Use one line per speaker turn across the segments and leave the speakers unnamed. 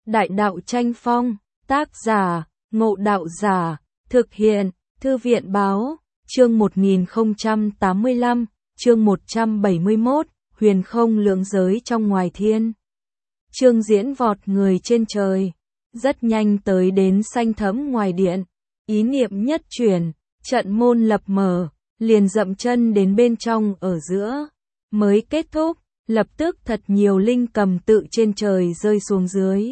Đại đạo tranh phong, tác giả, Ngộ Đạo Giả, thực hiện, Thư viện báo, chương 1085, chương 171, huyền không lượng giới trong ngoài thiên. Trương Diễn vọt người trên trời, rất nhanh tới đến xanh thẫm ngoài điện, ý niệm nhất chuyển, trận môn lập mở, liền dậm chân đến bên trong ở giữa, mới kết thúc, lập tức thật nhiều linh cầm tự trên trời rơi xuống dưới.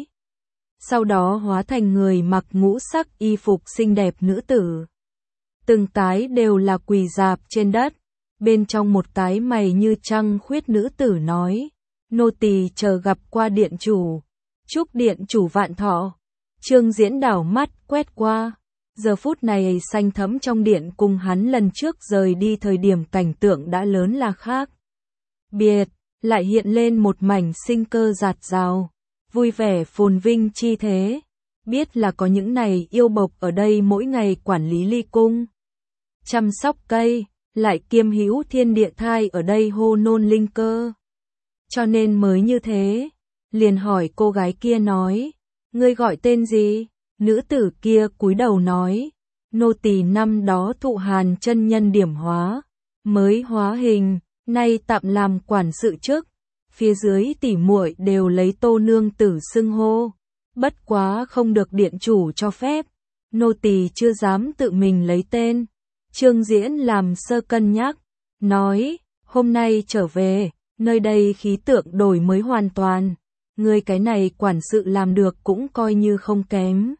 Sau đó hóa thành người mặc ngũ sắc y phục xinh đẹp nữ tử. Từng cái đều là quỳ rạp trên đất, bên trong một cái mày như trăng khuyết nữ tử nói, nô tỳ chờ gặp qua điện chủ, chúc điện chủ vạn thọ. Trương Diễn đảo mắt quét qua, giờ phút này xanh thẫm trong điện cùng hắn lần trước rời đi thời điểm cảnh tượng đã lớn là khác biệt, lại hiện lên một mảnh sinh cơ rạt rào, vui vẻ phồn vinh chi thế. Biết là có những này yêu bộc ở đây mỗi ngày quản lý ly cung, chăm sóc cây, lại kiêm hữu thiên địa thai ở đây hô nôn linh cơ. Cho nên mới như thế, liền hỏi cô gái kia nói, ngươi gọi tên gì? Nữ tử kia cúi đầu nói, nô tỳ năm đó thụ Hàn chân nhân điểm hóa, mới hóa hình, nay tạm làm quản sự chức. Phía dưới tỉ muội đều lấy Tô nương tử xưng hô, bất quá không được điện chủ cho phép, nô tỳ chưa dám tự mình lấy tên. Trương Diễn làm sơ cân nhắc, nói, hôm nay trở về, nơi đây khí tượng đổi mới hoàn toàn, ngươi cái này quản sự làm được cũng coi như không kém.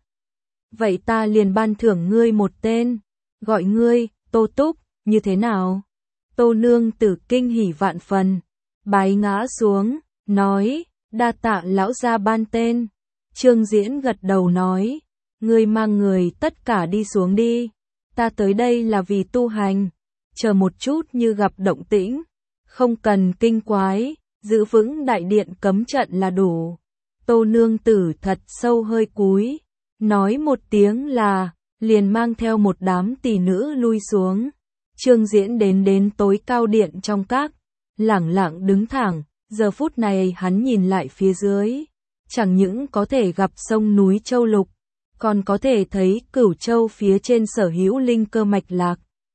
Vậy ta liền ban thưởng ngươi một tên, gọi ngươi, Tô Túc, như thế nào? Tô nương tử kinh hỉ vạn phần, bái ngã xuống, nói, đa tạ lão gia ban tên. Trương Diễn gật đầu nói, ngươi mang người tất cả đi xuống đi, ta tới đây là vì tu hành, chờ một chút như gặp động tĩnh, không cần kinh quái, giữ vững đại điện cấm trận là đủ. Tô nương tử thật sâu hơi cúi, nói một tiếng là, liền mang theo một đám tỷ nữ lui xuống. Trương Diễn đến tối cao điện trong các, lẳng lặng đứng thẳng, giờ phút này hắn nhìn lại phía dưới, chẳng những có thể gặp sông núi châu lục, còn có thể thấy Cửu Châu phía trên sở hữu linh cơ mạch lạc.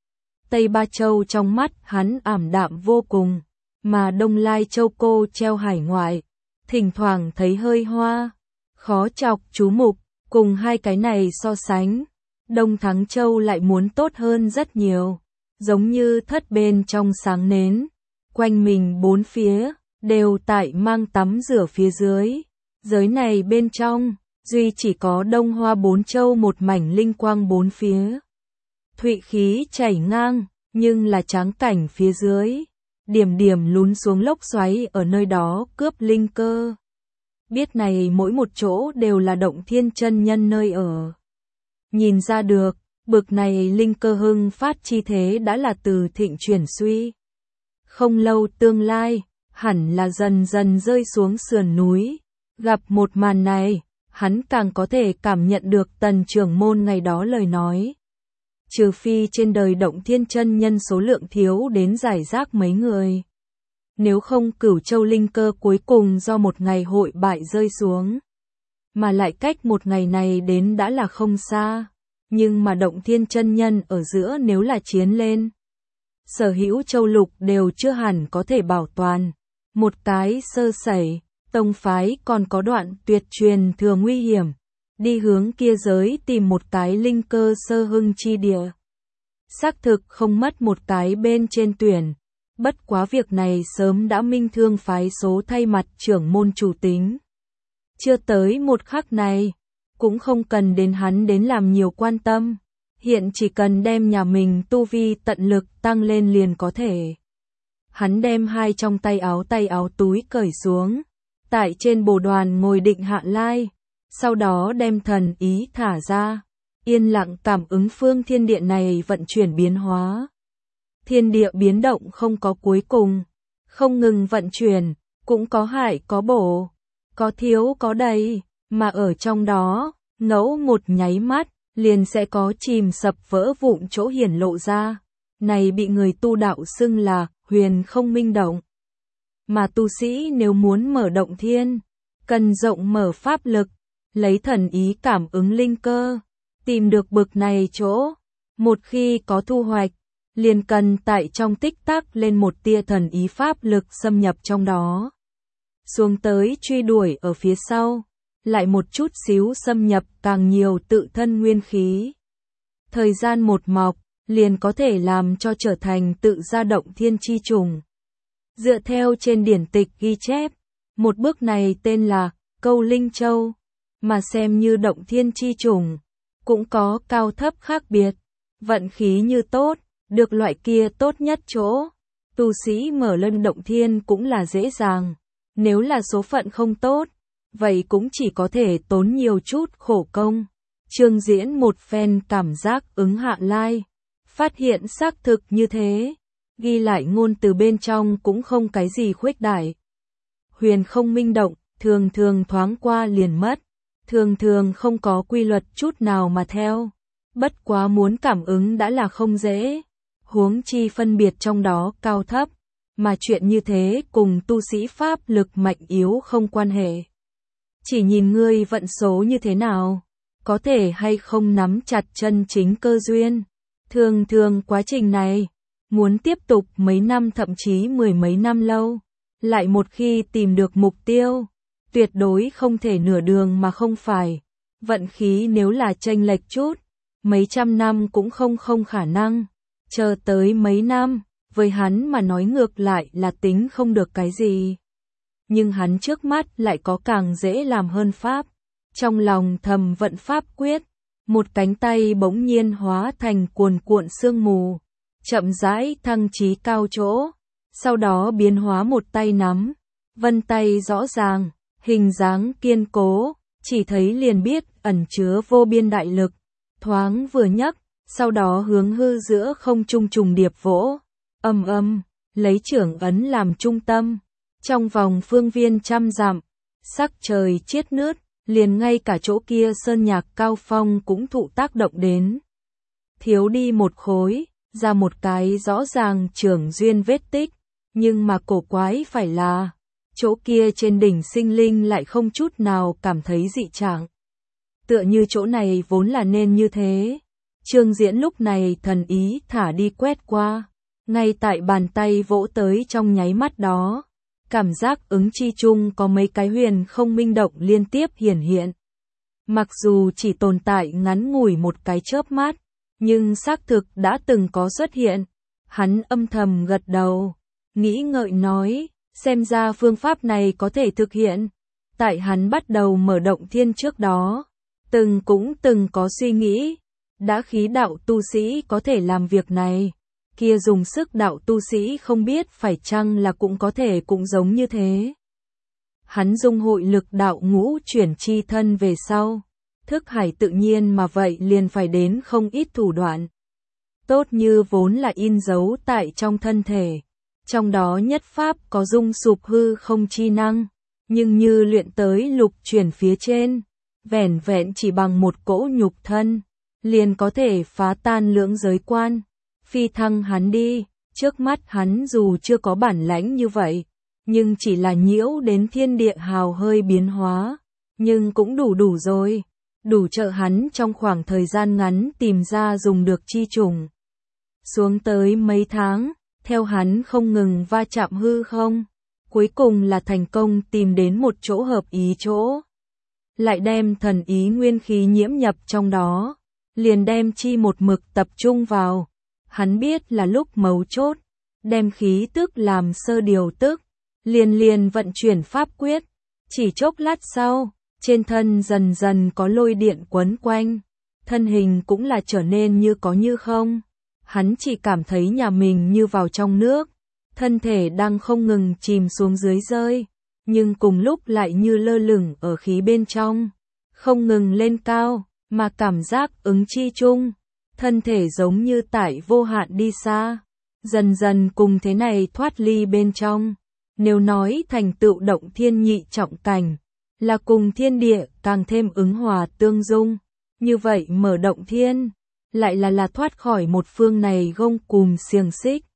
Tây Ba Châu trong mắt hắn ảm đạm vô cùng, mà Đông Lai Châu cô treo hải ngoại, thỉnh thoảng thấy hơi hoa, khó chọc chú mục, cùng hai cái này so sánh, Đông Thắng Châu lại muốn tốt hơn rất nhiều, giống như thất bên trong sáng nến, quanh mình bốn phía, đều tại mang tắm rửa phía dưới, giới này bên trong, duy chỉ có Đông Hoa bốn châu một mảnh linh quang bốn phía. Thụy khí chảy ngang, nhưng là tráng cảnh phía dưới, điểm điểm lún xuống lốc xoáy ở nơi đó cướp linh cơ. Biết này mỗi một chỗ đều là Động Thiên chân nhân nơi ở. Nhìn ra được, bực này linh cơ hưng phát chi thế đã là từ thịnh chuyển suy. Không lâu tương lai, hẳn là dần dần rơi xuống sườn núi. Gặp một màn này, hắn càng có thể cảm nhận được Tần trưởng môn ngày đó lời nói. Trừ phi trên đời Động Thiên chân nhân số lượng thiếu đến giải rác mấy người. Nếu không Cửu Châu linh cơ cuối cùng do một ngày hội bại rơi xuống. Mà lại cách một ngày này đến đã là không xa. Nhưng mà Động Thiên chân nhân ở giữa nếu là chiến lên, sở hữu châu lục đều chưa hẳn có thể bảo toàn. Một cái sơ sẩy, tông phái còn có đoạn tuyệt truyền thừa nguy hiểm, đi hướng kia giới tìm một cái linh cơ sơ hưng chi địa. Xác thực không mất một cái bên trên tuyển, bất quá việc này sớm đã minh thương phái số thay mặt trưởng môn chủ tính. Chưa tới một khắc này, cũng không cần đến hắn đến làm nhiều quan tâm, hiện chỉ cần đem nhà mình tu vi tận lực tăng lên liền có thể. Hắn đem hai trong tay áo túi cởi xuống, tại trên bồ đoàn ngồi định hạ lai, sau đó đem thần ý thả ra, yên lặng cảm ứng phương thiên địa này vận chuyển biến hóa. Thiên địa biến động không có cuối cùng, không ngừng vận chuyển, cũng có hại có bổ, có thiếu có đầy, mà ở trong đó, ngẫu một nháy mắt, liền sẽ có chìm sập vỡ vụn chỗ hiển lộ ra. Này bị người tu đạo xưng là huyền không minh động. Mà tu sĩ nếu muốn mở động thiên, cần rộng mở pháp lực, lấy thần ý cảm ứng linh cơ, tìm được bực này chỗ. Một khi có thu hoạch, liền cần tại trong tích tắc lên một tia thần ý pháp lực xâm nhập trong đó. Xuống tới truy đuổi ở phía sau, lại một chút xíu xâm nhập càng nhiều tự thân nguyên khí. Thời gian một mọc, liền có thể làm cho trở thành tự gia động thiên chi trùng. Dựa theo trên điển tịch ghi chép, một bước này tên là câu linh châu, mà xem như động thiên chi trùng, cũng có cao thấp khác biệt. Vận khí như tốt, được loại kia tốt nhất chỗ, tu sĩ mở lên động thiên cũng là dễ dàng. Nếu là số phận không tốt, vậy cũng chỉ có thể tốn nhiều chút khổ công. Trương Diễn một phen cảm giác ứng hạ lai, phát hiện xác thực như thế, ghi lại ngôn từ bên trong cũng không cái gì khuếch đại. Huyền không minh động, thường thường thoáng qua liền mất, thường thường không có quy luật chút nào mà theo. Bất quá muốn cảm ứng đã là không dễ, huống chi phân biệt trong đó cao thấp, mà chuyện như thế cùng tu sĩ pháp lực mạnh yếu không quan hệ. Chỉ nhìn ngươi vận số như thế nào, có thể hay không nắm chặt chân chính cơ duyên. Thường thường quá trình này, muốn tiếp tục mấy năm thậm chí mười mấy năm lâu, lại một khi tìm được mục tiêu, tuyệt đối không thể nửa đường mà không phải. Vận khí nếu là chênh lệch chút, mấy trăm năm cũng không khả năng, chờ tới mấy năm, với hắn mà nói ngược lại là tính không được cái gì. Nhưng hắn trước mắt lại có càng dễ làm hơn pháp, trong lòng thầm vận pháp quyết, một cánh tay bỗng nhiên hóa thành cuồn cuộn sương mù, chậm rãi thăng chí cao chỗ, sau đó biến hóa một tay nắm, vân tay rõ ràng, hình dáng kiên cố, chỉ thấy liền biết ẩn chứa vô biên đại lực. Thoáng vừa nhấc, sau đó hướng hư giữa không trung trùng điệp vỗ, lấy trưởng ấn làm trung tâm, trong vòng phương viên trăm dặm, sắc trời chiết nứt, liền ngay cả chỗ kia sơn nhạc cao phong cũng thụ tác động đến. Thiếu đi một khối, ra một cái rõ ràng trưởng duyên vết tích, nhưng mà cổ quái phải là, chỗ kia trên đỉnh sinh linh lại không chút nào cảm thấy dị trạng. Tựa như chỗ này vốn là nên như thế. Trương Diễn lúc này thần ý thả đi quét qua, ngay tại bàn tay vỗ tới trong nháy mắt đó, cảm giác ứng chi chung có mấy cái huyền không minh động liên tiếp hiển hiện. Mặc dù chỉ tồn tại ngắn ngủi một cái chớp mắt, nhưng xác thực đã từng có xuất hiện. Hắn âm thầm gật đầu, nghĩ ngợi nói, xem ra phương pháp này có thể thực hiện. Tại hắn bắt đầu mở động thiên trước đó, cũng từng có suy nghĩ, đã khí đạo tu sĩ có thể làm việc này, kia dùng sức đạo tu sĩ không biết phải chăng là cũng có thể cũng giống như thế. Hắn dung hội lực đạo ngũ chuyển chi thân về sau, thức hải tự nhiên mà vậy liền phải đến không ít thủ đoạn. Tốt như vốn là in dấu tại trong thân thể, trong đó nhất pháp có dung sụp hư không chi năng, nhưng như luyện tới lục chuyển phía trên, vẻn vẹn chỉ bằng một cỗ nhục thân, liền có thể phá tan lưỡng giới quan, phi thăng hắn đi. Trước mắt hắn dù chưa có bản lãnh như vậy, nhưng chỉ là nhiễu đến thiên địa hào hơi biến hóa, nhưng cũng đủ rồi, đủ trợ hắn trong khoảng thời gian ngắn tìm ra dùng được chi trùng. Xuống tới mấy tháng, theo hắn không ngừng va chạm hư không, cuối cùng là thành công tìm đến một chỗ hợp ý chỗ. Lại đem thần ý nguyên khí nhiễm nhập trong đó, liền đem chi một mực tập trung vào. Hắn biết là lúc mấu chốt, đem khí tức làm sơ điều tức, liền vận chuyển pháp quyết. Chỉ chốc lát sau, trên thân dần dần có lôi điện quấn quanh, thân hình cũng là trở nên như có như không. Hắn chỉ cảm thấy nhà mình như vào trong nước, thân thể đang không ngừng chìm xuống dưới rơi, nhưng cùng lúc lại như lơ lửng ở khí bên trong, không ngừng lên cao, mà cảm giác ứng chi chung, thân thể giống như tại vô hạn đi xa, dần dần cùng thế này thoát ly bên trong. Nếu nói thành tựu động thiên nhị trọng cảnh, là cùng thiên địa càng thêm ứng hòa tương dung, như vậy mở động thiên, lại là thoát khỏi một phương này gông cùm xiềng xích.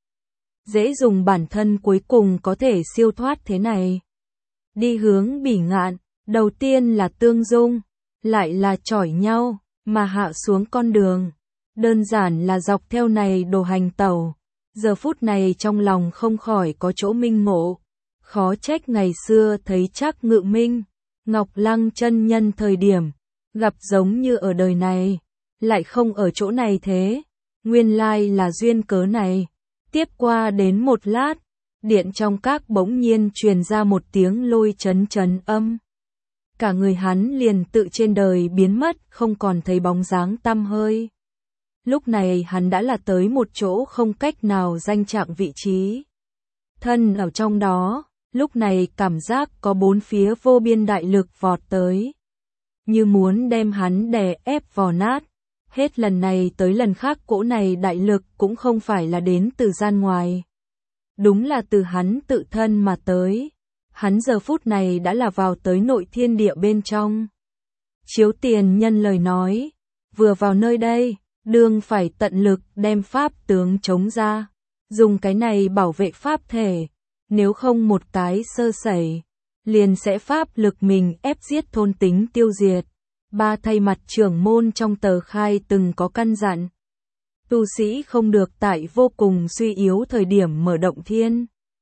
Dễ dùng bản thân cuối cùng có thể siêu thoát thế này. Đi hướng bỉ ngạn, đầu tiên là tương dung, lại là chỏi nhau, mà hạ xuống con đường. Đơn giản là dọc theo này đồ hành tẩu. Giờ phút này trong lòng không khỏi có chỗ minh ngộ. Khó trách ngày xưa thấy Trác Ngự Minh, Ngọc Lăng chân nhân thời điểm, gặp giống như ở đời này, lại không ở chỗ này thế. Nguyên lai là duyên cớ này. Tiếp qua đến một lát, điện trong các bỗng nhiên truyền ra một tiếng lôi chấn chấn âm. Cả người hắn liền tự trên đời biến mất, không còn thấy bóng dáng tăm hơi. Lúc này hắn đã là tới một chỗ không cách nào danh trạng vị trí. Thân ở trong đó, lúc này cảm giác có bốn phía vô biên đại lực vọt tới. Như muốn đem hắn đè ép vò nát. Hết lần này tới lần khác cỗ này đại lực cũng không phải là đến từ gian ngoài. Đúng là từ hắn tự thân mà tới. Hắn giờ phút này đã là vào tới nội thiên địa bên trong. Chiếu Tiền Nhân lời nói, vừa vào nơi đây, đương phải tận lực đem pháp tướng chống ra, dùng cái này bảo vệ pháp thể, nếu không một cái sơ sẩy, liền sẽ pháp lực mình ép giết thôn tính tiêu diệt. Ba thay mặt trưởng môn trong tờ khai từng có căn dặn. Tu sĩ không được tại vô cùng suy yếu thời điểm mở động thiên.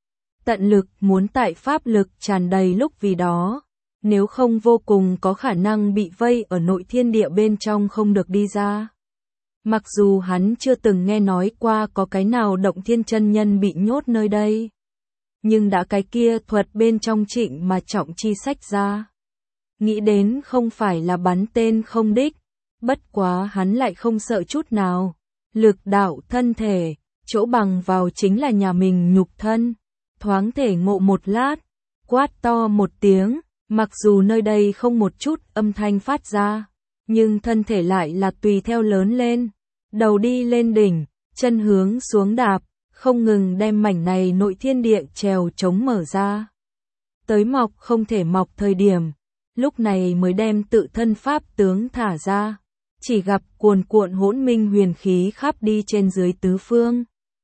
Tận lực muốn tại pháp lực tràn đầy lúc vì đó, nếu không vô cùng có khả năng bị vây ở nội thiên địa bên trong không được đi ra. Mặc dù hắn chưa từng nghe nói qua có cái nào động thiên chân nhân bị nhốt nơi đây, nhưng đã cái kia thuật bên trong trịnh mà trọng chi sách ra. Nghĩ đến không phải là bắn tên không đích, bất quá hắn lại không sợ chút nào. Lực đạo thân thể, chỗ bằng vào chính là nhà mình nhục thân. Thoáng thể ngộ một lát, quát to một tiếng, mặc dù nơi đây không một chút âm thanh phát ra, nhưng thân thể lại là tùy theo lớn lên. Đầu đi lên đỉnh, chân hướng xuống đạp, không ngừng đem mảnh này nội thiên địa trèo chống mở ra. Tới mọc không thể mọc thời điểm, lúc này mới đem tự thân pháp tướng thả ra, chỉ gặp cuồn cuộn hỗn minh huyền khí khắp đi trên dưới tứ phương.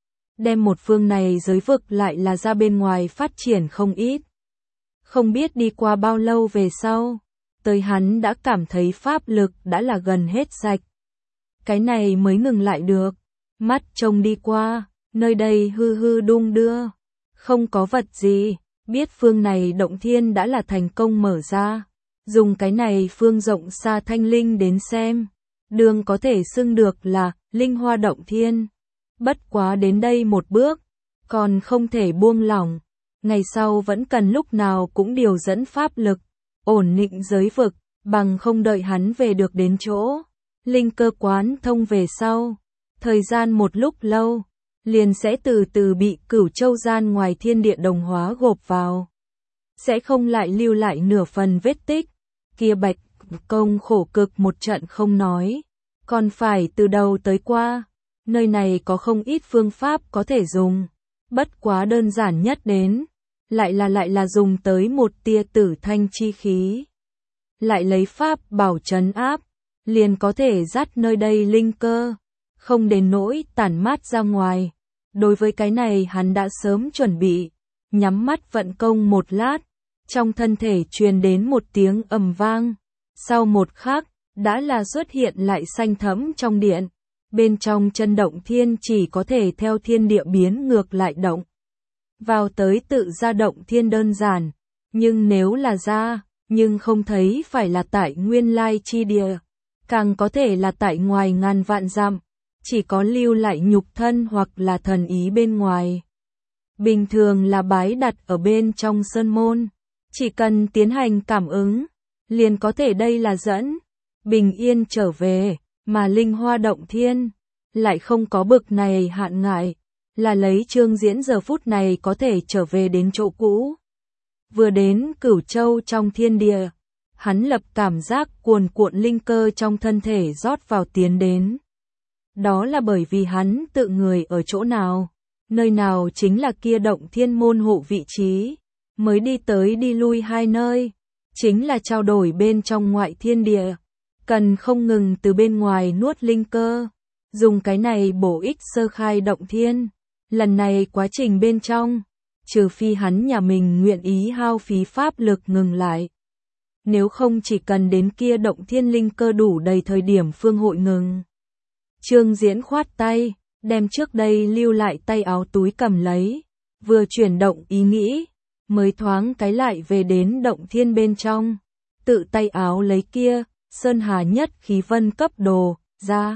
Đem một phương này giới vực lại là ra bên ngoài phát triển không ít. Không biết đi qua bao lâu về sau, tới hắn đã cảm thấy pháp lực đã là gần hết sạch. Cái này mới ngừng lại được, mắt trông đi qua, nơi đây hư hư đung đưa, không có vật gì, biết phương này động thiên đã là thành công mở ra. Dùng cái này phương rộng xa thanh linh đến xem, đường có thể xưng được là linh hoa động thiên. Bất quá đến đây một bước, còn không thể buông lỏng, ngày sau vẫn cần lúc nào cũng điều dẫn pháp lực, ổn định giới vực, bằng không đợi hắn về được đến chỗ. Linh cơ quán thông về sau, thời gian một lúc lâu, liền sẽ từ từ bị Cửu Châu gian ngoài thiên địa đồng hóa gộp vào. Sẽ không lại lưu lại nửa phần vết tích, kia Bạch Công khổ cực một trận không nói, còn phải từ đầu tới qua. Nơi này có không ít phương pháp có thể dùng, bất quá đơn giản nhất đến, lại là dùng tới một tia tử thanh chi khí. Lại lấy pháp bảo trấn áp, liền có thể dắt nơi đây linh cơ, không đến nỗi tản mát ra ngoài. Đối với cái này hắn đã sớm chuẩn bị, nhắm mắt vận công một lát, trong thân thể truyền đến một tiếng ầm vang. Sau một khắc, đã là xuất hiện lại xanh thẫm trong điện. Bên trong chân động thiên chỉ có thể theo thiên địa biến ngược lại động. Vào tới tự ra động thiên đơn giản, nhưng nếu là ra, nhưng không thấy phải là tại nguyên lai chi địa, càng có thể là tại ngoài ngàn vạn dặm, chỉ có lưu lại nhục thân hoặc là thần ý bên ngoài. Bình thường là bái đặt ở bên trong sơn môn, chỉ cần tiến hành cảm ứng, liền có thể đây là dẫn, bình yên trở về. Mà linh hoa động thiên, lại không có bực này hạn ngại, là lấy Trương Diễn giờ phút này có thể trở về đến chỗ cũ. Vừa đến Cửu Châu trong thiên địa, hắn lập cảm giác cuồn cuộn linh cơ trong thân thể rót vào tiến đến. Đó là bởi vì hắn tự người ở chỗ nào, nơi nào chính là kia động thiên môn hộ vị trí, mới đi tới đi lui hai nơi, chính là trao đổi bên trong ngoại thiên địa. Cần không ngừng từ bên ngoài nuốt linh cơ, dùng cái này bổ ích sơ khai động thiên. Lần này quá trình bên trong, trừ phi hắn nhà mình nguyện ý hao phí pháp lực ngừng lại. nếu không chỉ cần đến kia động thiên linh cơ đủ đầy thời điểm phương hội ngừng. Trương Diễn khoát tay, đem trước đây lưu lại tay áo túi cầm lấy, vừa chuyển động ý nghĩ, mới thoáng cái lại về đến động thiên bên trong, tự tay áo lấy kia, Sơn Hà nhất khí vân cấp đồ, ra.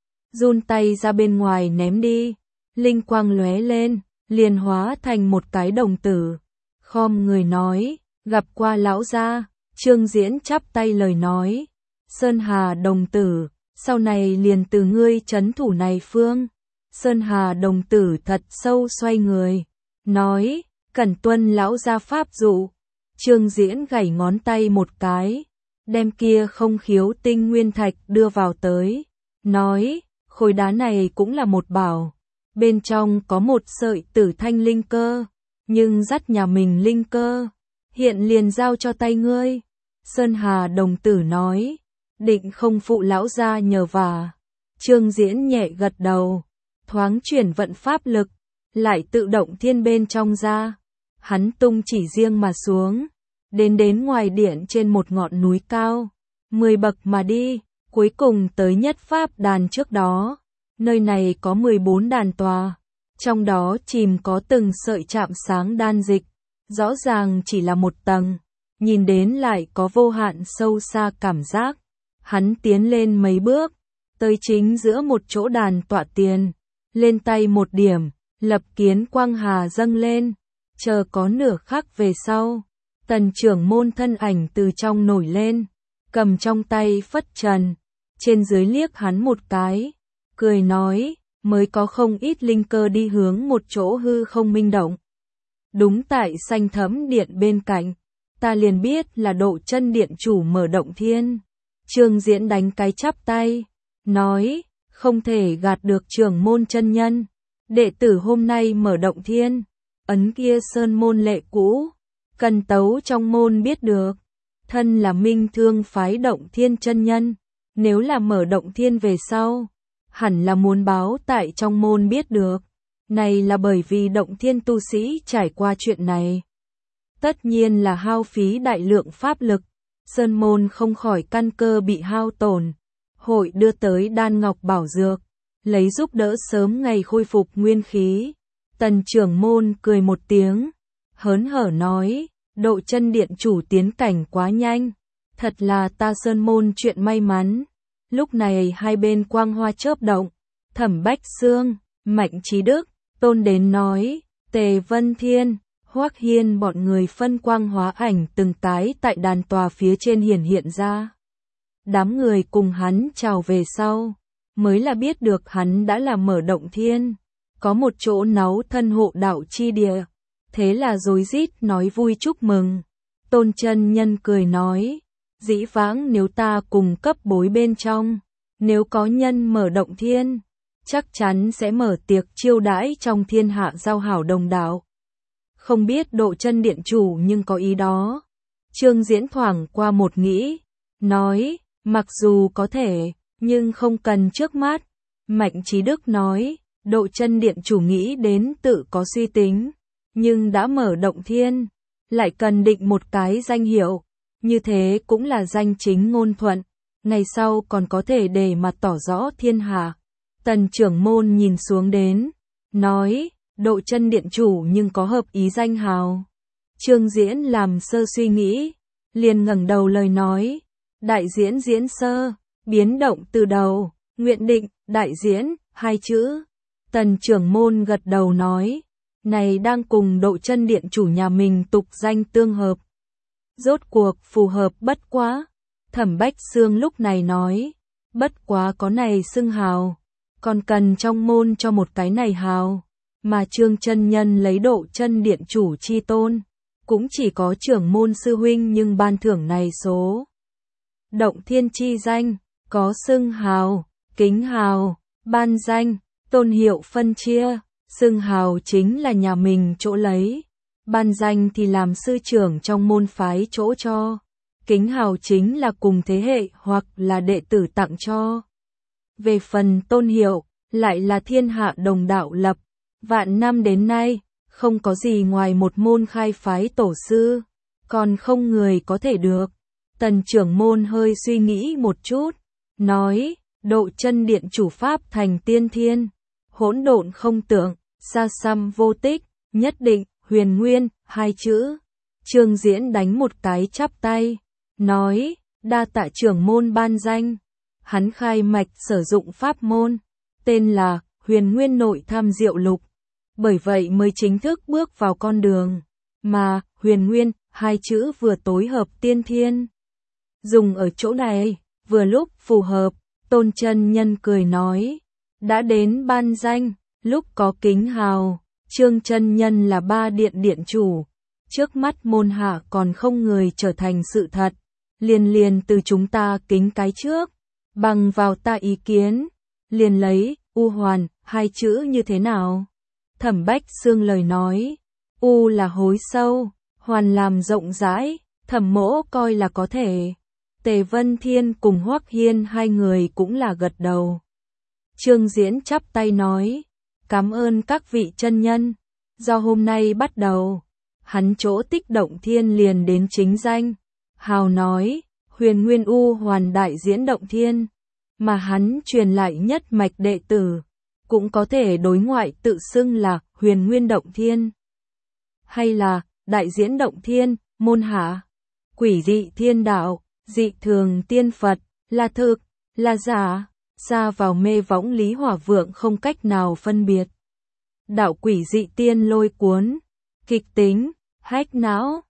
Run tay ra bên ngoài ném đi, linh quang lóe lên, liền hóa thành một cái đồng tử. Khom người nói, gặp qua lão gia, Trương Diễn chắp tay lời nói, Sơn Hà đồng tử, sau này liền từ ngươi trấn thủ này phương. Sơn Hà đồng tử thật sâu xoay người, nói, cẩn tuân lão gia pháp dụ. Trương Diễn gảy ngón tay một cái, đem kia không khiếu tinh nguyên thạch đưa vào tới, nói, khối đá này cũng là một bảo, bên trong có một sợi tử thanh linh cơ, nhưng dắt nhà mình linh cơ, hiện liền giao cho tay ngươi. Sơn Hà đồng tử nói, định không phụ lão gia nhờ vả. Trương Diễn nhẹ gật đầu, thoáng chuyển vận pháp lực, lại tự động thiên bên trong ra. Hắn tung chỉ riêng mà xuống, đến ngoài điện trên một ngọn núi cao, 10 bậc mà đi, cuối cùng tới nhất pháp đàn trước đó. Nơi này có 14 đàn tòa, trong đó chìm có từng sợi chạm sáng đan dịch, rõ ràng chỉ là một tầng, nhìn đến lại có vô hạn sâu xa cảm giác. Hắn tiến lên mấy bước, tới chính giữa một chỗ đàn tọa tiền, lên tay một điểm, lập kiến quang hà dâng lên, chờ có nửa khắc về sau, Tần trưởng môn thân ảnh từ trong nổi lên, cầm trong tay phất trần, trên dưới liếc hắn một cái, cười nói, mới có không ít linh cơ đi hướng một chỗ hư không minh động. Đúng tại xanh thẫm điện bên cạnh, ta liền biết là Độ Chân điện chủ mở động thiên. Trương Diễn đánh cái chắp tay, nói, không thể gạt được trưởng môn chân nhân, đệ tử hôm nay mở động thiên, ấn kia sơn môn lệ cũ, cần tấu trong môn biết được, thân là Minh Thương phái động thiên chân nhân, nếu là mở động thiên về sau, hẳn là muốn báo tại trong môn biết được, này là bởi vì động thiên tu sĩ trải qua chuyện này, tất nhiên là hao phí đại lượng pháp lực, sơn môn không khỏi căn cơ bị hao tổn, hội đưa tới đan ngọc bảo dược, lấy giúp đỡ sớm ngày khôi phục nguyên khí. Tần trưởng môn cười một tiếng, hớn hở nói, Độ Chân điện chủ tiến cảnh quá nhanh, thật là ta sơn môn chuyện may mắn. Lúc này hai bên quang hoa chớp động, Thẩm Bách Xương, Mạnh Trí Đức, Tôn đến nói, Tề Vân Thiên, Hoắc Hiên bọn người phân quang hóa ảnh từng cái tại đàn tòa phía trên hiện ra. Đám người cùng hắn chào về sau, mới là biết được hắn đã là mở động thiên, có một chỗ náu thân hộ đạo chi địa, thế là rối rít nói vui chúc mừng. Tôn chân nhân cười nói, dĩ vãng nếu ta cùng cấp bối bên trong, nếu có nhân mở động thiên, chắc chắn sẽ mở tiệc chiêu đãi trong thiên hạ giao hảo đồng đạo. Không biết Độ Chân điện chủ nhưng có ý đó. Trương Diễn thoảng qua một nghĩ, nói, mặc dù có thể, nhưng không cần trước mắt. Mạnh Trí Đức nói, Độ Chân điện chủ nghĩ đến tự có suy tính, nhưng đã mở động thiên, lại cần định một cái danh hiệu, như thế cũng là danh chính ngôn thuận, ngày sau còn có thể để mà tỏ rõ thiên hạ. Tần trưởng môn nhìn xuống đến, nói, Độ Chân điện chủ nhưng có hợp ý danh hào. Trương Diễn làm sơ suy nghĩ, liền ngẩng đầu lời nói, đại diễn diễn sơ, biến động từ đầu, nguyện định, đại diễn, hai chữ. Tần trưởng môn gật đầu nói, này đang cùng Độ Chân điện chủ nhà mình tục danh tương hợp. Rốt cuộc phù hợp bất quá. Thẩm Bách Xương lúc này nói, bất quá có này xưng hào, còn cần trong môn cho một cái này hào, mà Trương chân nhân lấy Độ Chân điện chủ chi tôn, cũng chỉ có trưởng môn sư huynh nhưng ban thưởng này số. Động thiên chi danh, có xưng hào, kính hào, ban danh, tôn hiệu phân chia, xưng hào chính là nhà mình chỗ lấy, ban danh thì làm sư trưởng trong môn phái chỗ cho, kính hào chính là cùng thế hệ hoặc là đệ tử tặng cho. Về phần tôn hiệu, lại là thiên hạ đồng đạo lập, vạn năm đến nay, không có gì ngoài một môn khai phái tổ sư, còn không người có thể được. Tần trưởng môn hơi suy nghĩ một chút, nói, độ chân điện chủ pháp thành tiên thiên, hỗn độn không tưởng, xa xăm vô tích, nhất định, huyền nguyên, hai chữ. Trương Diễn đánh một cái chắp tay, nói, đa tạ trưởng môn ban danh. Hắn khai mạch sử dụng pháp môn, tên là Huyền Nguyên Nội Tham Diệu Lục, bởi vậy mới chính thức bước vào con đường mà Huyền Nguyên, hai chữ vừa tối hợp tiên thiên. Dùng ở chỗ này, vừa lúc phù hợp, Tôn chân nhân cười nói, đã đến ban danh, lúc có kính hào, Trương chân nhân là ba điện điện chủ, trước mắt môn hạ còn không người trở thành sự thật, liền từ chúng ta kính cái trước, bằng vào ta ý kiến, liền lấy U Hoàn, hai chữ như thế nào? Thẩm Bách Xương lời nói, U là hối sâu, Hoàn làm rộng rãi, Thẩm Mỗ coi là có thể. Tề Vân Thiên cùng Hoắc Hiên hai người cũng là gật đầu. Trương Diễn chắp tay nói, cảm ơn các vị chân nhân, do hôm nay bắt đầu, hắn chỗ Tích Động Thiên liền đến chính danh. Hào nói, Huyền Nguyên U Hoàn đại diễn động thiên, mà hắn truyền lại nhất mạch đệ tử, cũng có thể đối ngoại tự xưng là Huyền Nguyên Động Thiên, hay là đại diễn động thiên, môn hạ, quỷ dị thiên đạo, dị thường tiên Phật, là thực, là giả, xa vào mê võng Lý Hỏa Vượng không cách nào phân biệt. Đạo quỷ dị tiên lôi cuốn, kịch tính, hách não,